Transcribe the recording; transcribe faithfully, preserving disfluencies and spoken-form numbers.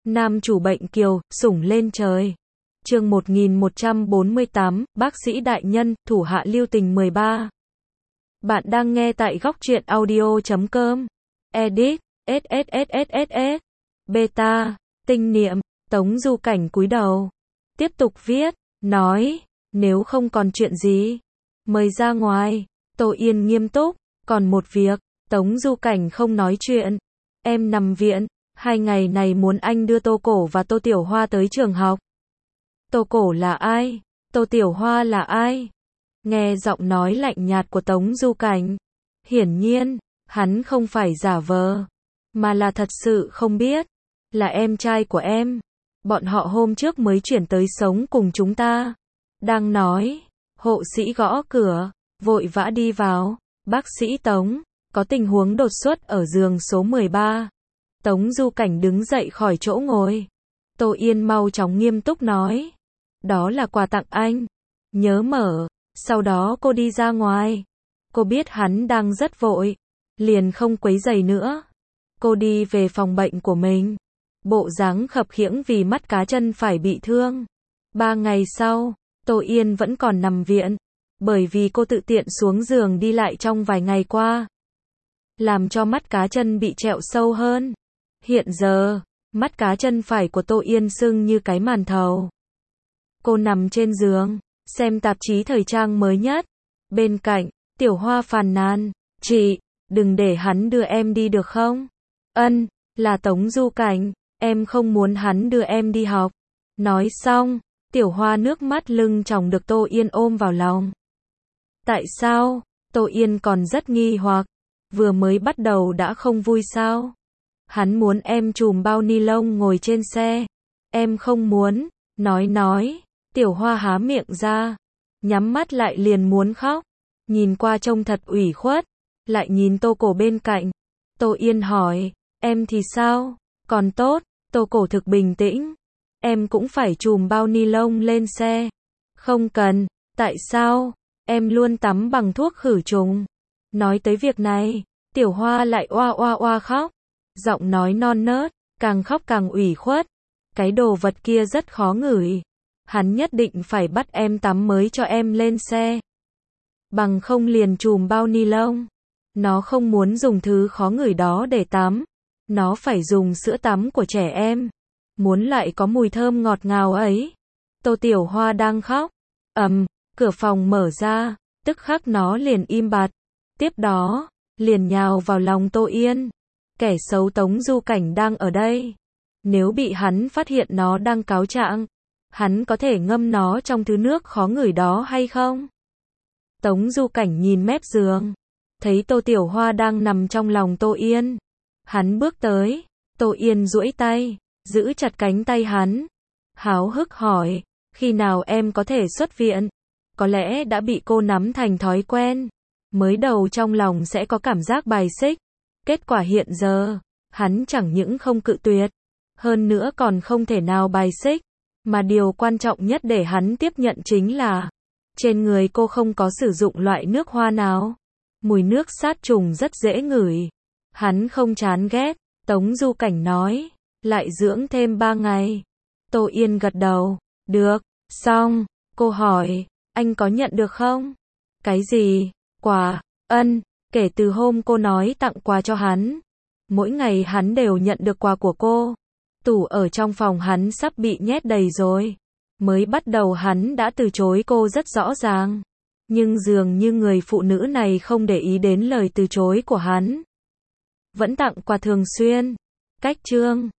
Nam chủ bệnh kiều, sủng lên trời. Chương một nghìn một trăm bốn mươi tám, bác sĩ đại nhân, thủ hạ lưu tình mười ba. Bạn đang nghe tại góc truyện audio chấm com. Edit, SSSSS, Beta, tinh niệm, Tống Du Cảnh cúi đầu. Tiếp tục viết, nói, nếu không còn chuyện gì, mời ra ngoài. Tô Yên nghiêm túc, còn một việc, Tống Du Cảnh không nói chuyện. Em nằm viện, hai ngày này muốn anh đưa Tô Cổ và Tô Tiểu Hoa tới trường học. Tô Cổ là ai? Tô Tiểu Hoa là ai? Nghe giọng nói lạnh nhạt của Tống Du Cảnh, hiển nhiên, hắn không phải giả vờ, mà là thật sự không biết, là em trai của em. Bọn họ hôm trước mới chuyển tới sống cùng chúng ta. Đang nói, hộ sĩ gõ cửa, vội vã đi vào. Bác sĩ Tống, có tình huống đột xuất ở giường số mười ba. Tống Du Cảnh đứng dậy khỏi chỗ ngồi. Tô Yên mau chóng nghiêm túc nói, đó là quà tặng anh, nhớ mở. Sau đó cô đi ra ngoài. Cô biết hắn đang rất vội, liền không quấy rầy nữa. Cô đi về phòng bệnh của mình, bộ dáng khập khiễng vì mắt cá chân phải bị thương. Ba ngày sau, Tô Yên vẫn còn nằm viện, bởi vì cô tự tiện xuống giường đi lại trong vài ngày qua, làm cho mắt cá chân bị trẹo sâu hơn. Hiện giờ, mắt cá chân phải của Tô Yên sưng như cái màn thầu. Cô nằm trên giường, xem tạp chí thời trang mới nhất. Bên cạnh, Tiểu Hoa phàn nàn, chị, đừng để hắn đưa em đi được không? Ân, là Tống Du Cảnh, em không muốn hắn đưa em đi học. Nói xong, Tiểu Hoa nước mắt lưng tròng được Tô Yên ôm vào lòng. Tại sao? Tô Yên còn rất nghi hoặc, vừa mới bắt đầu đã không vui sao? Hắn muốn em trùm bao ni lông ngồi trên xe. Em không muốn, nói nói. Tiểu Hoa há miệng ra, nhắm mắt lại liền muốn khóc, nhìn qua trông thật ủy khuất, lại nhìn Tô Cổ bên cạnh. Tô Yên hỏi, em thì sao? Còn tốt. Tô Cổ thực bình tĩnh, em cũng phải trùm bao ni lông lên xe. Không cần. Tại sao? Em luôn tắm bằng thuốc khử trùng. Nói tới việc này, Tiểu Hoa lại oa oa oa khóc, giọng nói non nớt, càng khóc càng ủy khuất. Cái đồ vật kia rất khó ngửi. Hắn nhất định phải bắt em tắm mới cho em lên xe. Bằng không liền trùm bao ni lông. Nó không muốn dùng thứ khó ngửi đó để tắm. Nó phải dùng sữa tắm của trẻ em. Muốn lại có mùi thơm ngọt ngào ấy. Tô Tiểu Hoa đang khóc. Ầm, cửa phòng mở ra, tức khắc nó liền im bặt. Tiếp đó, liền nhào vào lòng Tô Yên. Kẻ xấu Tống Du Cảnh đang ở đây. Nếu bị hắn phát hiện nó đang cáo trạng, hắn có thể ngâm nó trong thứ nước khó ngửi đó hay không? Tống Du Cảnh nhìn mép giường, thấy Tô Tiểu Hoa đang nằm trong lòng Tô Yên. Hắn bước tới, Tô Yên duỗi tay, giữ chặt cánh tay hắn. Háo hức hỏi, khi nào em có thể xuất viện? Có lẽ đã bị cô nắm thành thói quen. Mới đầu trong lòng sẽ có cảm giác bài xích. Kết quả hiện giờ, hắn chẳng những không cự tuyệt, hơn nữa còn không thể nào bài xích. Mà điều quan trọng nhất để hắn tiếp nhận chính là, trên người cô không có sử dụng loại nước hoa nào. Mùi nước sát trùng rất dễ ngửi. Hắn không chán ghét. Tống Du Cảnh nói, lại dưỡng thêm ba ngày. Tô Yên gật đầu, được. Xong, cô hỏi, anh có nhận được không? Cái gì? Quà? Ân, kể từ hôm cô nói tặng quà cho hắn, mỗi ngày hắn đều nhận được quà của cô. Tủ ở trong phòng hắn sắp bị nhét đầy rồi. Mới bắt đầu hắn đã từ chối cô rất rõ ràng. Nhưng dường như người phụ nữ này không để ý đến lời từ chối của hắn. Vẫn tặng quà thường xuyên. Cách chương